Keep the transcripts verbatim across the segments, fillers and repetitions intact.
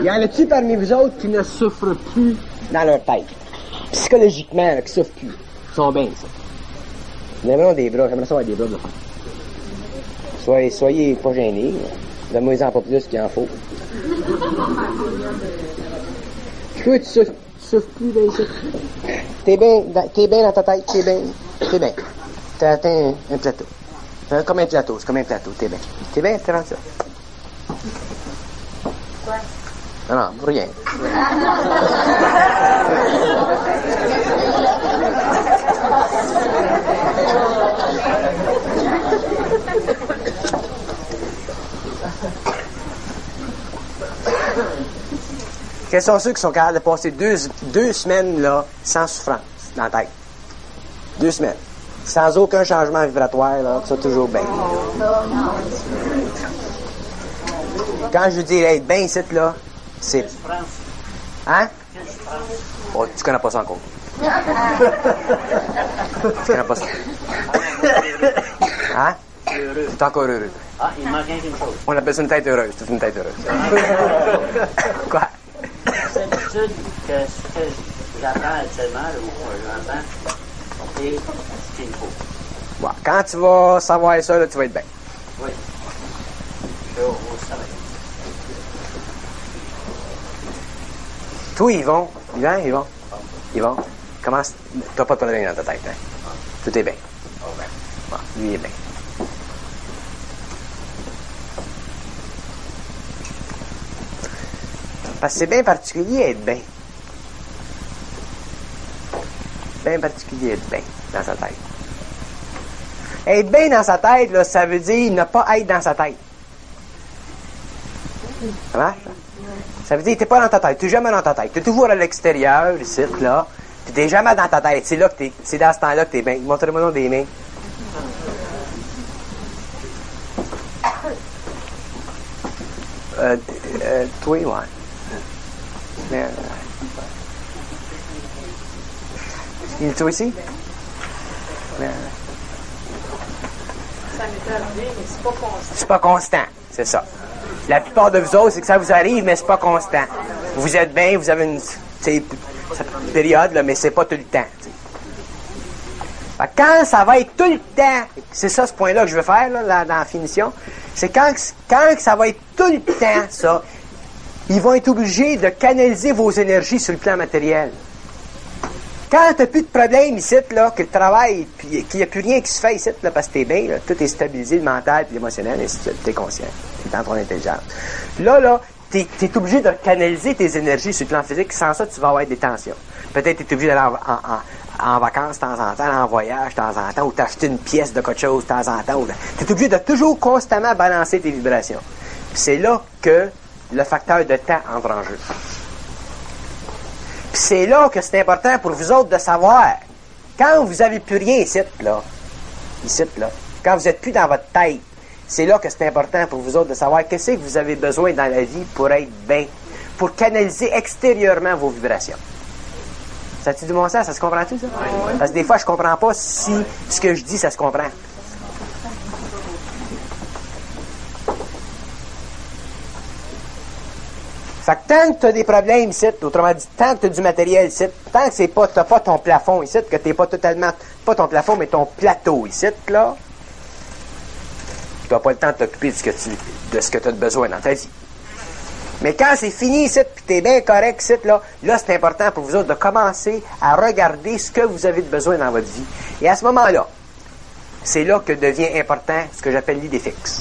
Y en a-tu parmi vous autres qui ne souffrent plus dans leur tête? Psychologiquement, là, qui souffrent plus. Ils sont bien, ça. Nous avons des bras. J'aimerais ça avoir des bras de la Soyez, soyez pas gênés. Donne-moi-en pas plus qu'il en faut. Toi, tu souffres, tu souffres plus, ben, ça. T'es bien, t'es bien dans ta tête, t'es bien. T'es bien. T'as atteint un, un plateau. C'est comme un plateau, c'est comme un plateau, t'es bien. T'es bien, t'es rendu ça. Quoi? Non, non, rien. Quels sont ceux qui sont capables de passer deux, deux semaines là, sans souffrance dans la tête? Deux semaines. Sans aucun changement vibratoire, là, ça toujours bien. Quand je dis être bien ici, là, c'est... Hein? Oh, tu connais pas ça encore. Tu connais pas ça. Hein? T'es encore heureux. Ah, il manque quelque chose. On appelle ça une tête heureuse. C'est une tête heureuse. Quoi? C'est l'habitude que ce que j'apprends actuellement, ou que j'entends, c'est ce qu'il faut. Bon, quand tu vas savoir ça, là, tu vas être bien. Oui. Je vais au travail. Toi, Yvon, Yvon, Yvon, Yvon, comment... T'as pas de problème dans ta tête, hein? Tout est bien. Bon, lui, il est bien. Parce que c'est bien particulier être bien. Bien particulier être bien dans sa tête. Être bien dans sa tête, là, ça veut dire ne pas être dans sa tête. Ça marche? Ça veut dire que t'es pas dans ta tête, t'es jamais dans ta tête. T'es toujours à l'extérieur, ici, là. Puis t'es jamais dans ta tête. C'est là que t'es, c'est dans ce temps-là que t'es bien. Montrez-moi donc des mains. Euh, euh, toi, ouais. Mais, euh, il est-tu ici? Mais, euh, Ça m'est arrivé, mais c'est pas constant. c'est pas constant, c'est ça. La plupart de vous autres, c'est que ça vous arrive, mais c'est pas constant. Vous êtes bien, vous avez une, une période, là, mais c'est pas tout le temps. T'sais. Quand ça va être tout le temps, c'est ça ce point-là que je veux faire là, là, dans la finition, c'est quand, quand ça va être tout le temps, ça, ils vont être obligés de canaliser vos énergies sur le plan matériel. Quand tu n'as plus de problème ici, là, que le travail, puis qu'il n'y a plus rien qui se fait ici, là, parce que tu es bien, là, tout est stabilisé, le mental, puis l'émotionnel, et ainsi de suite, tu es conscient, tu es dans ton intelligence. Là, là, tu es obligé de canaliser tes énergies sur le plan physique, sans ça, tu vas avoir des tensions. Peut-être que tu es obligé d'aller en, en, en, en vacances de temps en temps, en voyage de temps en temps, ou t'acheter une pièce de quelque chose de temps en temps. Tu es obligé de toujours constamment balancer tes vibrations. Puis c'est là que le facteur de temps entre en jeu. Puis c'est là que c'est important pour vous autres de savoir, quand vous n'avez plus rien ici, là, ici, là, quand vous n'êtes plus dans votre tête, c'est là que c'est important pour vous autres de savoir qu'est-ce que vous avez besoin dans la vie pour être bien, pour canaliser extérieurement vos vibrations. Ça a-tu du bon sens? Ça se comprend-tu, ça? Parce que des fois, je comprends pas si ce que je dis, ça se comprend. Fait que tant que tu as des problèmes ici, autrement dit, tant que tu as du matériel ici, tant que c'est pas, tu n'as pas ton plafond ici, que tu n'es pas totalement, pas ton plafond, mais ton plateau ici, là, tu n'as pas le temps de t'occuper de ce que tu de ce que tu as besoin dans ta vie. Mais quand c'est fini ici, puis tu es bien correct ici, là, là, c'est important pour vous autres de commencer à regarder ce que vous avez de besoin dans votre vie. Et à ce moment-là, c'est là que devient important ce que j'appelle l'idée fixe.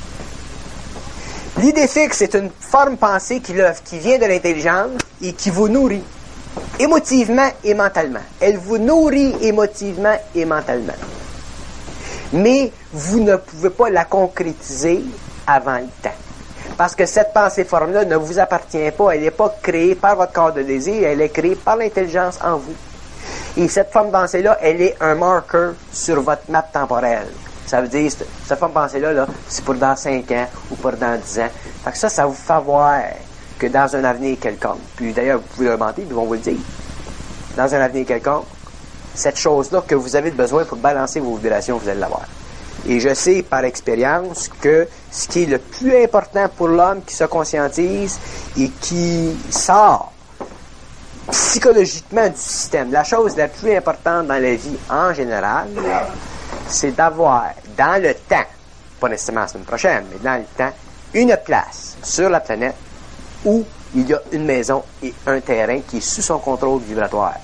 L'idée fixe, c'est une forme pensée qui, qui vient de l'intelligence et qui vous nourrit émotivement et mentalement. Elle vous nourrit émotivement et mentalement. Mais vous ne pouvez pas la concrétiser avant le temps. Parce que cette pensée-forme-là ne vous appartient pas. Elle n'est pas créée par votre corps de désir, elle est créée par l'intelligence en vous. Et cette forme de pensée-là, elle est un marqueur sur votre map temporelle. Ça veut dire, cette forme de pensée-là, là, c'est pour dans cinq ans ou pour dans dix ans. Fait que ça, ça vous fait voir que dans un avenir quelconque, puis d'ailleurs, vous pouvez le demander, puis ils vont vous le dire, dans un avenir quelconque, cette chose-là que vous avez besoin pour balancer vos vibrations, vous allez l'avoir. Et je sais par expérience que ce qui est le plus important pour l'homme qui se conscientise et qui sort psychologiquement du système, la chose la plus importante dans la vie en général, c'est d'avoir dans le temps, pas nécessairement la semaine prochaine, mais dans le temps, une place sur la planète où il y a une maison et un terrain qui est sous son contrôle vibratoire.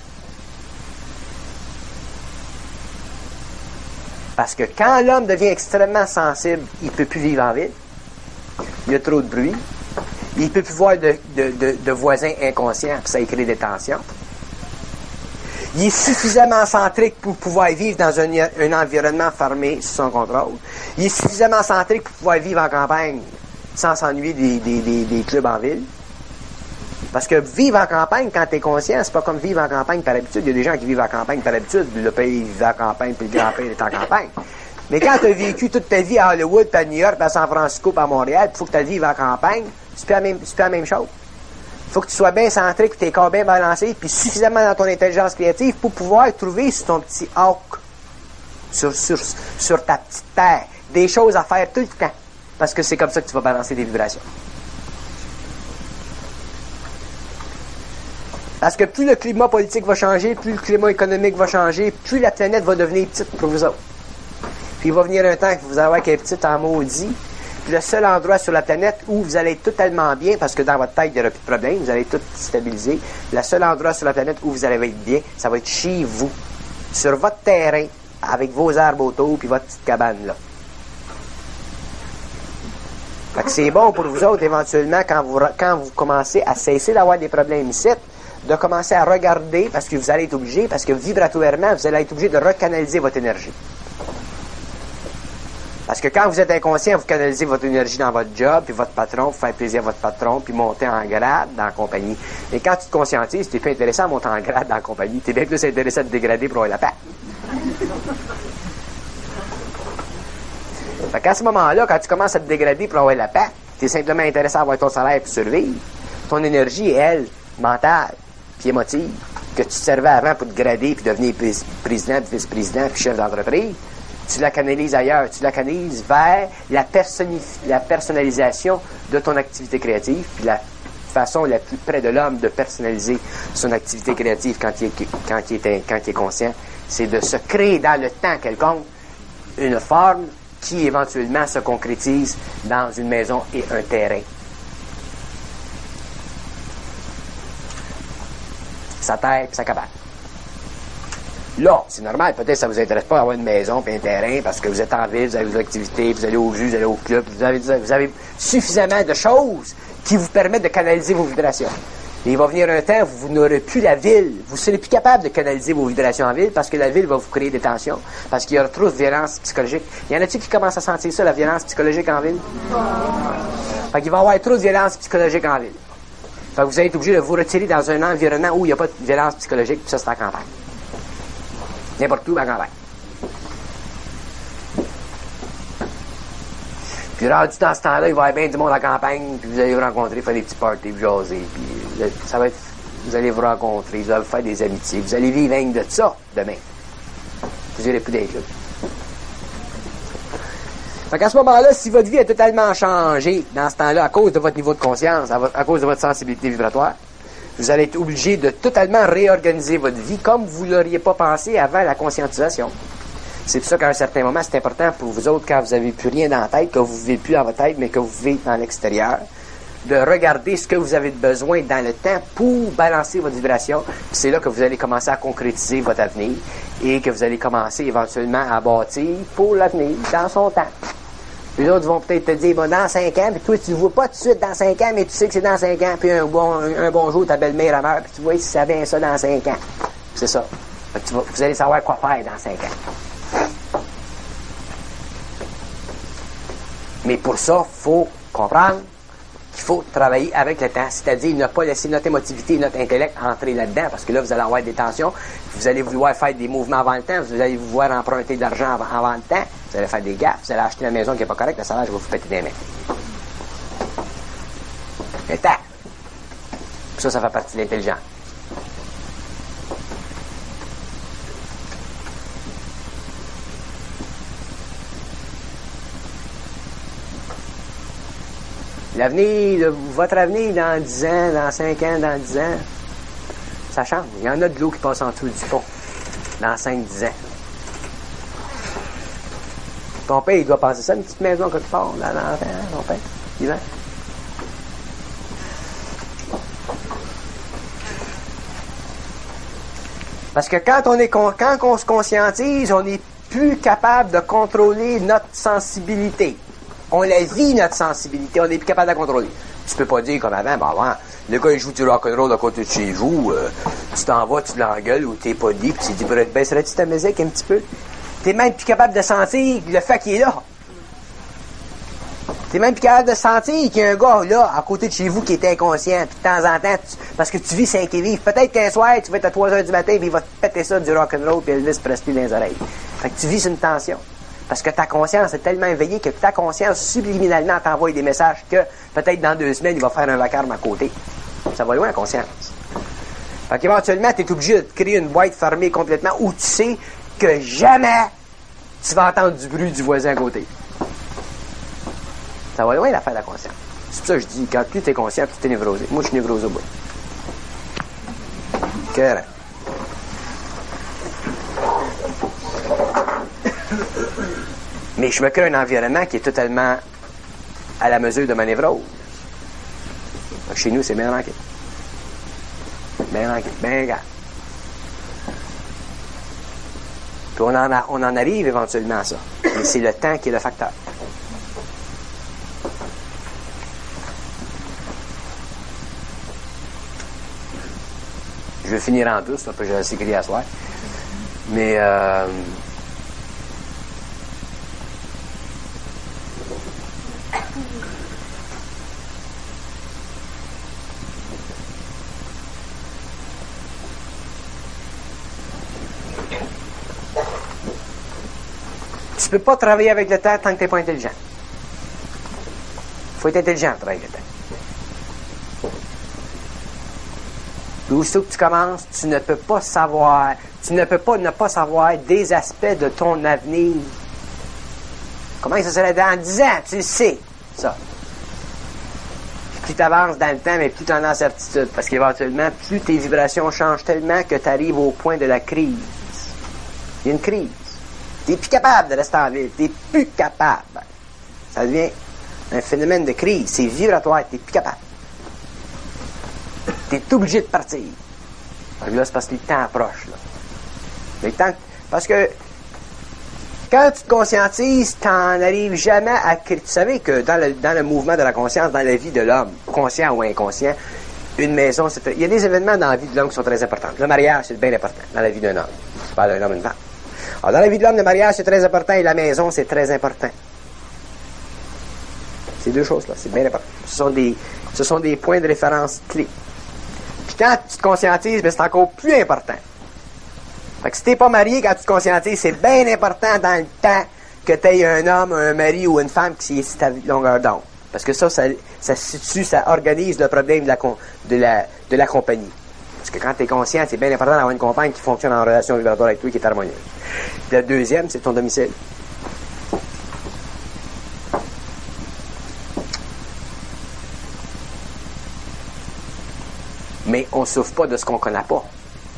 Parce que quand l'homme devient extrêmement sensible, il ne peut plus vivre en ville. Il y a trop de bruit. Il ne peut plus voir de, de, de, de voisins inconscients, puis ça crée des tensions. Il est suffisamment centrique pour pouvoir vivre dans un, un environnement fermé sous son contrôle. Il est suffisamment centrique pour pouvoir vivre en campagne sans s'ennuyer des, des, des, des clubs en ville. Parce que vivre en campagne, quand tu es conscient, c'est pas comme vivre en campagne par habitude. Il y a des gens qui vivent en campagne par habitude. Le pays vit en campagne, puis le grand-père est en campagne. Mais quand tu as vécu toute ta vie à Hollywood, puis à New York, puis à San Francisco, puis à Montréal, il faut que tu vives en campagne, c'est pas la même, c'est pas la même chose. Il faut que tu sois bien centré, que tes corps bien balancés, puis suffisamment dans ton intelligence créative pour pouvoir trouver sur ton petit arc, sur, sur, sur ta petite terre, des choses à faire tout le temps. Parce que c'est comme ça que tu vas balancer des vibrations. Parce que plus le climat politique va changer, plus le climat économique va changer, plus la planète va devenir petite pour vous autres. Puis il va venir un temps que vous allez avoir qu'elle est petite en maudit. Puis le seul endroit sur la planète où vous allez être totalement bien, parce que dans votre tête, il n'y aura plus de problème, vous allez tout stabiliser. Le seul endroit sur la planète où vous allez être bien, ça va être chez vous, sur votre terrain, avec vos arbres autour, puis votre petite cabane là. Fait que c'est bon pour vous autres, éventuellement, quand vous, quand vous commencez à cesser d'avoir des problèmes ici, de commencer à regarder, parce que vous allez être obligé, parce que vibratoirement, vous allez être obligé de recanaliser votre énergie. Parce que quand vous êtes inconscient, vous canalisez votre énergie dans votre job, puis votre patron, vous faire plaisir à votre patron, puis monter en grade dans la compagnie. Et quand tu te conscientises, tu n'es plus intéressant à monter en grade dans la compagnie, tu es bien plus intéressé à te dégrader pour avoir la paix. Fait qu'à ce moment-là, quand tu commences à te dégrader pour avoir la paix, tu es simplement intéressé à avoir ton salaire pour survivre. Ton énergie, elle, mentale, puis émotive, que tu te servais avant pour te grader, puis devenir pré- président, puis vice-président, puis chef d'entreprise, tu la canalises ailleurs. Tu la canalises vers la, personif- la personnalisation de ton activité créative, puis la façon la plus près de l'homme de personnaliser son activité créative quand il est, quand il est, quand il est conscient, c'est de se créer dans le temps quelconque une forme qui éventuellement se concrétise dans une maison et un terrain. Sa terre et sa cabane. Là, c'est normal, peut-être que ça vous intéresse pas d'avoir une maison et un terrain parce que vous êtes en ville, vous avez vos activités, vous allez au jus, vous allez au club, vous avez, vous avez suffisamment de choses qui vous permettent de canaliser vos vibrations. Et il va venir un temps où vous n'aurez plus la ville. Vous ne serez plus capable de canaliser vos vibrations en ville parce que la ville va vous créer des tensions, parce qu'il y aura trop de violence psychologique. Y en a-t-il qui commencent à sentir ça, la violence psychologique en ville? Fait qu'il va y avoir trop de violence psychologique en ville. Fait que vous allez être obligé de vous retirer dans un environnement où il n'y a pas de violence psychologique, puis ça, c'est en campagne. N'importe où, en campagne. Puis rendu dans ce temps-là, il va y avoir bien du monde en campagne, puis vous allez vous rencontrer, faire des petits parties, puis jaser, puis vous allez, ça va être, vous allez vous rencontrer, vous allez faire des amitiés, vous allez vivre rien de ça demain. Vous n'irez plus des clubs. Fait qu'à ce moment-là, si votre vie a totalement changé dans ce temps-là, à cause de votre niveau de conscience, à, votre, à cause de votre sensibilité vibratoire, vous allez être obligé de totalement réorganiser votre vie comme vous ne l'auriez pas pensé avant la conscientisation. C'est pour ça qu'à un certain moment, c'est important pour vous autres, quand vous n'avez plus rien dans la tête, que vous ne vivez plus dans votre tête, mais que vous vivez dans l'extérieur, de regarder ce que vous avez besoin dans le temps pour balancer votre vibration. Puis c'est là que vous allez commencer à concrétiser votre avenir et que vous allez commencer éventuellement à bâtir pour l'avenir dans son temps. Les autres vont peut-être te dire, bon, dans cinq ans, puis toi, tu ne le vois pas tout de suite dans cinq ans, mais tu sais que c'est dans cinq ans, puis un bon, un, un bon jour, ta belle-mère meurt, puis tu vois si ça vient ça dans cinq ans. C'est ça. Fait que tu vas, vous allez savoir quoi faire dans cinq ans. Mais pour ça, il faut comprendre qu'il faut travailler avec le temps, c'est-à-dire ne pas laisser notre émotivité et notre intellect entrer là-dedans, parce que là, vous allez avoir des tensions, vous allez vouloir faire des mouvements avant le temps, vous allez vouloir emprunter de l'argent avant, avant le temps, vous allez faire des gaffes, vous allez acheter une maison qui n'est pas correcte, le salaire, je vais vous péter des mains. Le temps. Ça, ça fait partie de l'intelligence. L'avenir, votre avenir dans dix ans, dans cinq ans, dans dix ans, ça change. Il y en a de l'eau qui passe en dessous du pont dans cinq dix ans. Ton père, il doit passer ça, une petite maison quelque part, là, dans l'enfer, ton père, vivant. Parce que quand on est con, quand on se conscientise, on n'est plus capable de contrôler notre sensibilité. On la vit, notre sensibilité, on n'est plus capable de la contrôler. Tu peux pas dire comme avant, ben ouais, le gars il joue du rock'n'roll à côté de chez vous, euh, tu t'en vas, tu l'engueules ou t'es pas dit, puis tu dis, baisserais-tu ta musique un petit peu? T'es même plus capable de sentir le fait qu'il est là. T'es même plus capable de sentir qu'il y a un gars là, à côté de chez vous, qui est inconscient, puis de temps en temps, tu, parce que tu vis cinq et vivre. Peut-être qu'un soir, tu vas être à trois heures du matin, puis il va te péter ça du rock'n'roll, puis Elvis Presley dans les oreilles. Fait que tu vis une tension. Parce que ta conscience est tellement éveillée que ta conscience, subliminalement, t'envoie des messages que, peut-être dans deux semaines, il va faire un vacarme à côté. Ça va loin, la conscience. Fait qu'éventuellement, tu es obligé de te créer une boîte fermée complètement où tu sais que jamais tu vas entendre du bruit du voisin à côté. Ça va loin, l'affaire de la conscience. C'est pour ça que je dis, quand plus tu es conscient, plus tu es névrosé. Moi, je suis névrosé au bout. Cœur. Mais je me crée un environnement qui est totalement à la mesure de ma névrose. Donc, chez nous, c'est bien ranqué. Bien ranqué, bien grave. Puis on en, a, on en arrive éventuellement à ça. Mais c'est le temps qui est le facteur. Je vais finir en douce, là, puis je vais s'écrire à soir. Mais... Euh, tu peux pas travailler avec le temps tant que tu n'es pas intelligent. Il faut être intelligent pour travailler avec le temps. Puis aussitôt que tu commences, tu ne peux pas savoir, tu ne peux pas ne pas savoir des aspects de ton avenir. Comment ça serait dans dix ans? Tu le sais, ça. Puis plus tu avances dans le temps, mais plus tu en as certitude. Parce qu'éventuellement, plus tes vibrations changent tellement que tu arrives au point de la crise. Il y a une crise. Tu n'es plus capable de rester en ville. Tu n'es plus capable. Ça devient un phénomène de crise. C'est vibratoire. Tu n'es plus capable. Tu es obligé de partir. Là, c'est parce que le temps approche. Là. Le temps, parce que quand tu te conscientises, tu n'en arrives jamais à... Tu savais que dans le, dans le mouvement de la conscience, dans la vie de l'homme, conscient ou inconscient, une maison, c'est... Il y a des événements dans la vie de l'homme qui sont très importants. Le mariage, c'est bien important dans la vie d'un homme. Je parle d'un homme et d'une femme. Alors, dans la vie de l'homme, le mariage, c'est très important et la maison, c'est très important. Ces deux choses-là, c'est bien important. Ce sont des, ce sont des points de référence clés. Puis quand tu te conscientises, ben, c'est encore plus important. Fait que si t'es pas marié, quand tu te conscientises, c'est bien important dans le temps que tu aies un homme, un mari ou une femme qui est ta longueur d'onde. Parce que ça, ça, ça situe, ça organise le problème de la, de la, de la compagnie. Parce que quand tu es conscient, c'est bien important d'avoir une compagne qui fonctionne en relation vibratoire avec toi, qui est harmonieuse. Le deuxième, c'est ton domicile. Mais on ne souffre pas de ce qu'on ne connaît pas.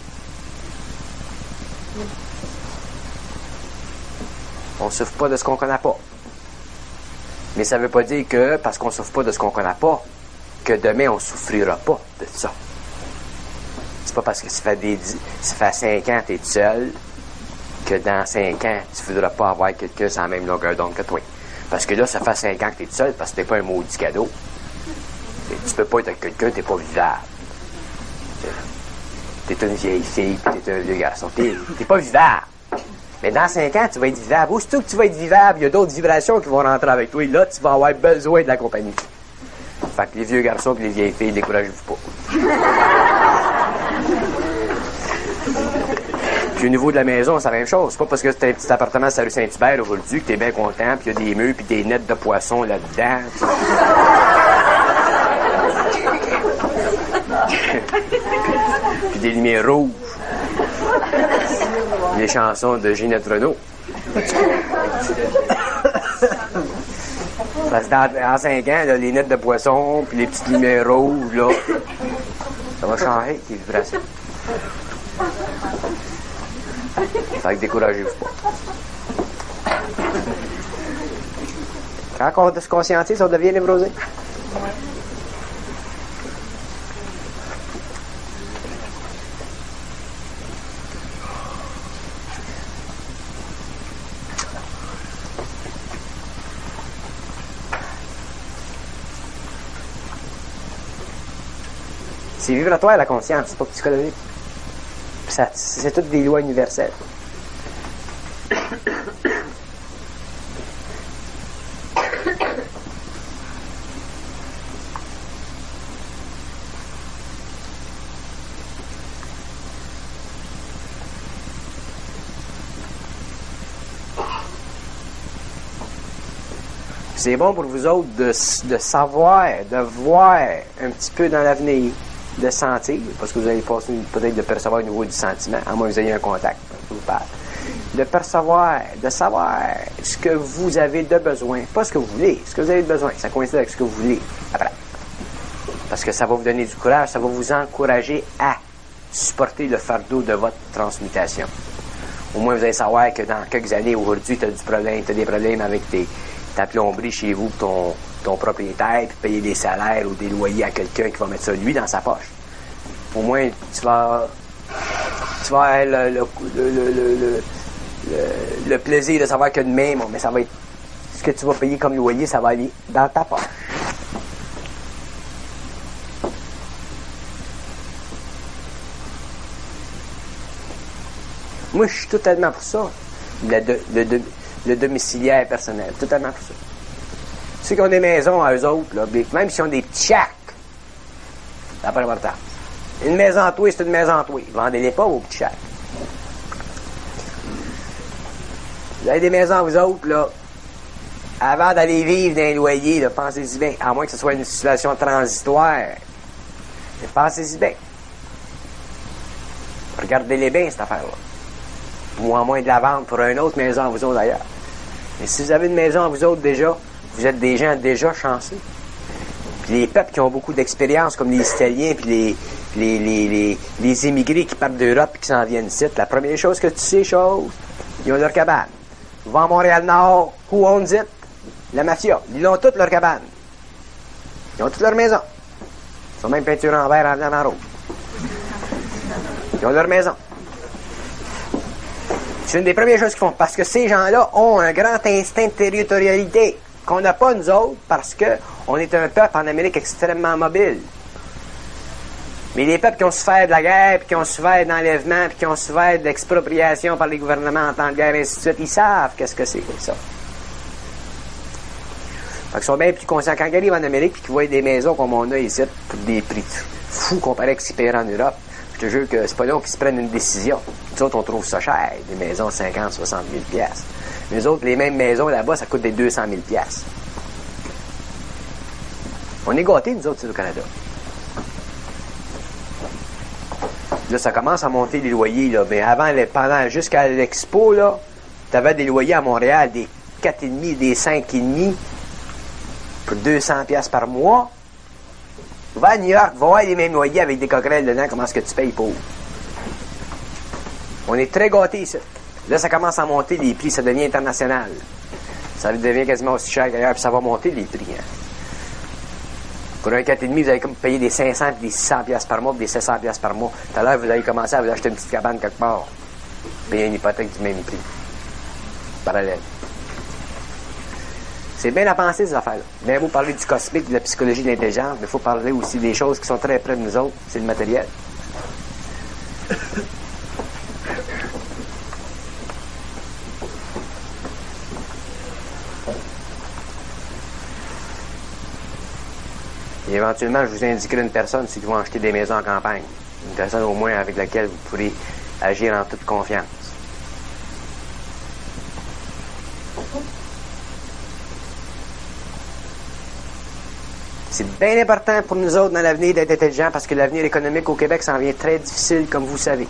On ne souffre pas de ce qu'on ne connaît pas. Mais ça ne veut pas dire que, parce qu'on ne souffre pas de ce qu'on ne connaît pas, que demain on ne souffrira pas de ça. C'est pas parce que ça fait, des, ça fait cinq ans que tu es seul que dans cinq ans, tu ne voudras pas avoir quelqu'un sans la même longueur d'onde que toi. Parce que là, ça fait cinq ans que tu es seul parce que tu n'es pas un maudit cadeau. Et tu peux pas être avec quelqu'un, tu n'es pas vivable. Tu es une vieille fille, tu es un vieux garçon. Tu n'es pas vivable. Mais dans cinq ans, tu vas être vivable. Aussitôt que tu vas être vivable, il y a d'autres vibrations qui vont rentrer avec toi. Et là, tu vas avoir besoin de la compagnie. Fait que les vieux garçons et les vieilles filles, découragez-vous pas. Puis au niveau de la maison, c'est la même chose. C'est pas parce que c'est un petit appartement sur la rue Saint-Hubert, au Val-du, que t'es bien content, puis il y a des murs, puis des nettes de poissons là-dedans. Puis des lumières rouges. Les chansons de Ginette Renault. Parce que dans, dans cinq ans, là, les nettes de poisson, puis les petites lumières rouges, là, ça va changer, les vibrations. Fait que découragez-vous pas. Quand on se conscientise, on devient névrosé. C'est vibratoire la conscience, c'est pas psychologique. Ça, c'est toutes des lois universelles. C'est bon pour vous autres de, de savoir, de voir un petit peu dans l'avenir, de sentir, parce que vous allez passer peut-être de percevoir au niveau du sentiment, à moins que vous ayez un contact, je vous parle. De percevoir, de savoir ce que vous avez de besoin, pas ce que vous voulez, ce que vous avez de besoin, ça coïncide avec ce que vous voulez après. Parce que ça va vous donner du courage, ça va vous encourager à supporter le fardeau de votre transmutation. Au moins, vous allez savoir que dans quelques années, aujourd'hui, tu as du problème, tu as des problèmes avec tes, ta plomberie chez vous, ton, ton propriétaire, puis payer des salaires ou des loyers à quelqu'un qui va mettre ça, lui, dans sa poche. Au moins, tu vas, tu vas avoir le, le, le, le, le, le, le plaisir de savoir que demain, bon, mais ça va être, ce que tu vas payer comme loyer, ça va aller dans ta poche. Moi, je suis totalement pour ça. Le, de, le, de, le domiciliaire personnel. Totalement pour ça. Ceux qui ont des maisons à eux autres, là, même s'ils ont des petits shacks, ça n'a pas d'importance. Une maison à toi, c'est une maison à toi. Vendez-les pas vos petits shacks. Vous avez des maisons à vous autres, là. Avant d'aller vivre dans un loyer, là, pensez-y bien. À moins que ce soit une situation transitoire. Mais pensez-y bien. Regardez-les bien, cette affaire-là. Ou à moins de la vendre pour une autre maison à vous autres d'ailleurs. Mais si vous avez une maison à vous autres déjà, vous êtes des gens déjà chanceux. Puis les peuples qui ont beaucoup d'expérience, comme les Italiens, puis les, les, les, les, les immigrés qui partent d'Europe et qui s'en viennent ici, la première chose que tu sais, chose, ils ont leur cabane. Ils vont à Montréal-Nord, who owns it? La mafia. Ils ont toutes leur cabane. Ils ont toutes leur maison. Ils sont même peinturés en vert, en blanc, en rouge. Ils ont leur maison. C'est une des premières choses qu'ils font, parce que ces gens-là ont un grand instinct de territorialité qu'on n'a pas nous autres, parce qu'on est un peuple en Amérique extrêmement mobile. Mais les peuples qui ont souffert de la guerre, puis qui ont souffert d'enlèvement, puis qui ont souffert d'expropriation par les gouvernements en temps de guerre, et ainsi de suite, ils savent qu'est-ce que c'est que ça. Fait qu'ils sont bien plus conscients. Quand ils arrivent en Amérique, puis qu'ils voient des maisons comme on a ici, pour des prix fous comparés à ce qu'ils paieraient en Europe, je te jure que c'est pas long qu'ils se prennent une décision. Nous autres, on trouve ça cher, des maisons de cinquante, soixante mille piastres. Les autres, les mêmes maisons là-bas, ça coûte des deux cent mille piastres. On est gâtés, nous autres, c'est au Canada. Là, ça commence à monter les loyers, là. Mais avant, pendant, jusqu'à l'expo, là, t'avais des loyers à Montréal, des quatre virgule cinq, des cinq virgule cinq pour deux cents piastres par mois. Va à New York, va voir les mêmes loyers avec des coquerelles dedans, comment est-ce que tu payes pour. On est très gâtés ici. Là, ça commence à monter les prix, ça devient international. Ça devient quasiment aussi cher qu'ailleurs, puis ça va monter les prix. Hein. Pour un quatre virgule cinq, vous allez comme payer des cinq cents et des six cents piastres par mois, puis des sept cents piastres par mois. Tout à l'heure, vous allez commencer à vous acheter une petite cabane quelque part. Payer une hypothèque du même prix. Parallèle. C'est bien à penser, ces affaires-là. Bien vous parler du cosmique, de la psychologie de l'intelligence, mais il faut parler aussi des choses qui sont très près de nous autres. C'est le matériel. Et éventuellement, je vous indiquerai une personne si vous achetez des maisons en campagne. Une personne au moins avec laquelle vous pourrez agir en toute confiance. C'est bien important pour nous autres dans l'avenir d'être intelligents parce que l'avenir économique au Québec s'en vient très difficile, comme vous savez.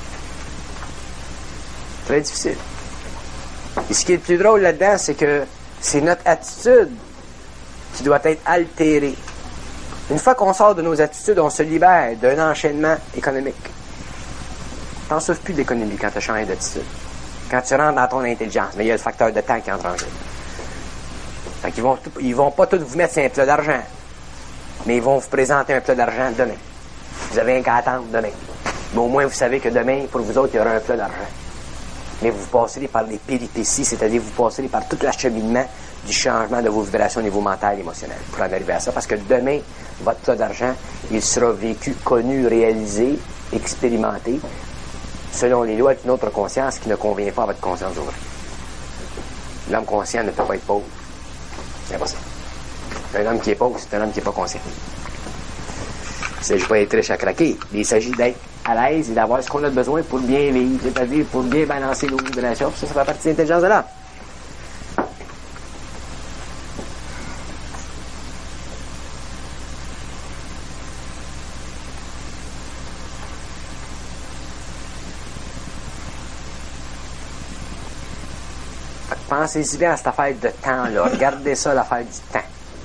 Très difficile. Et ce qui est le plus drôle là-dedans, c'est que C'est notre attitude qui doit être altérée. Une fois qu'on sort de nos attitudes, on se libère d'un enchaînement économique. Tu n'en souffres plus de l'économie quand tu changes d'attitude. Quand tu rentres dans ton intelligence, mais il y a le facteur de temps qui entre en jeu. Fait qu'ils vont, ils vont pas tous vous mettre sur un plat d'argent, mais ils vont vous présenter un plat d'argent demain. Vous avez un qu'à attendre demain. Mais au moins, vous savez que demain, pour vous autres, il y aura un plat d'argent. Mais vous passerez par les péripéties, c'est-à-dire vous passerez par tout l'acheminement du changement de vos vibrations au niveau mental et émotionnel pour en arriver à ça. Parce que demain, votre plat d'argent, il sera vécu, connu, réalisé, expérimenté, selon les lois d'une autre conscience qui ne convient pas à votre conscience d'aujourd'hui. L'homme conscient ne peut pas être pauvre. C'est impossible. Un homme qui est pauvre, c'est un homme qui n'est pas conscient. Il ne s'agit pas d'être riche à craquer, mais il s'agit d'être à l'aise et d'avoir ce qu'on a besoin pour bien vivre, c'est-à-dire pour bien balancer nos vibrations. Ça, ça fait partie de l'intelligence de l'homme. Pensez-y bien à cette affaire de temps-là. Regardez ça, l'affaire du temps.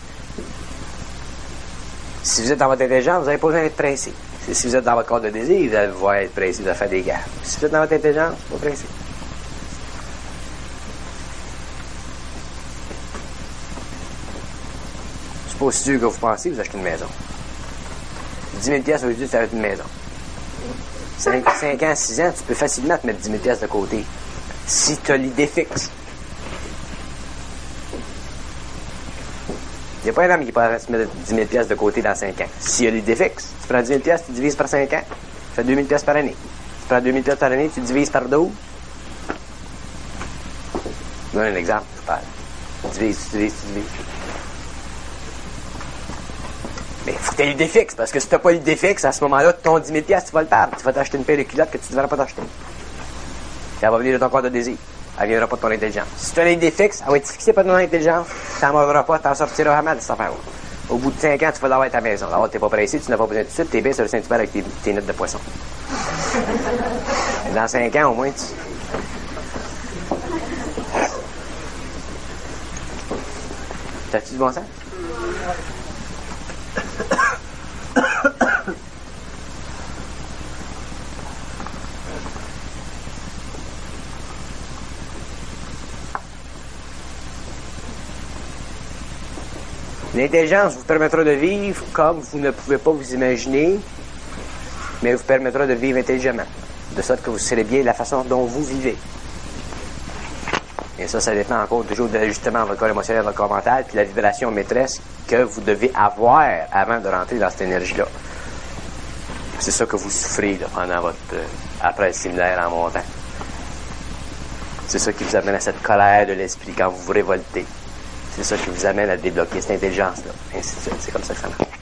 Si vous êtes dans votre intelligence, vous n'avez pas besoin d'être pressé. Si vous êtes dans votre corps de désir, vous allez pouvoir être pressé, vous allez faire des guerres. Si vous êtes dans votre intelligence, vous n'êtes pas pressé. C'est pas aussi dur que vous pensez, vous achetez une maison. dix mille piastres aujourd'hui, tu achètes une maison. cinq ans, six ans, tu peux facilement te mettre dix mille piastres de côté. Si tu as l'idée fixe. Il n'y a pas un homme qui pourrait se mettre dix mille piastres de côté dans cinq ans. S'il y a l'idée fixe, tu prends dix mille piastres, tu divises par cinq ans, tu fais deux mille piastres par année. Tu prends deux mille piastres par année, tu divises par douze. Je donne un exemple, je parle. Tu divises, tu divises, tu divises. Mais il faut que tu aies l'idée fixe, parce que si tu n'as pas l'idée fixe, à ce moment-là, ton dix mille piastres, tu vas le perdre. Tu vas t'acheter une paire de culottes que tu ne devrais pas t'acheter. Elle va venir de ton corps de désir. Elle ne viendra pas de ton intelligence. Si tu as une idée fixe, elle va être fixée par ton intelligence. Tu n'en mordras pas, tu n'en sortiras jamais de cette affaire-là. Au bout de cinq ans, tu vas l'avoir à ta maison. Alors, tu n'es pas pressé, tu n'as pas besoin de tout de suite, tu es bien sur le Saint-Hubert avec tes, tes notes de poisson. Dans cinq ans, au moins, tu... T'as-tu du bon sens? L'intelligence vous permettra de vivre comme vous ne pouvez pas vous imaginer, mais vous permettra de vivre intelligemment, de sorte que vous serez bien la façon dont vous vivez. Et ça, ça dépend encore toujours de l'ajustement de votre corps émotionnel, de votre corps mental, puis la vibration maîtresse que vous devez avoir avant de rentrer dans cette énergie-là. C'est ça que vous souffrez là, pendant votre euh, après le séminaire en montant. C'est ça qui vous amène à cette colère de l'esprit quand vous vous révoltez. C'est ça qui vous amène à débloquer cette intelligence-là. Ainsi de suite. C'est comme ça que ça marche.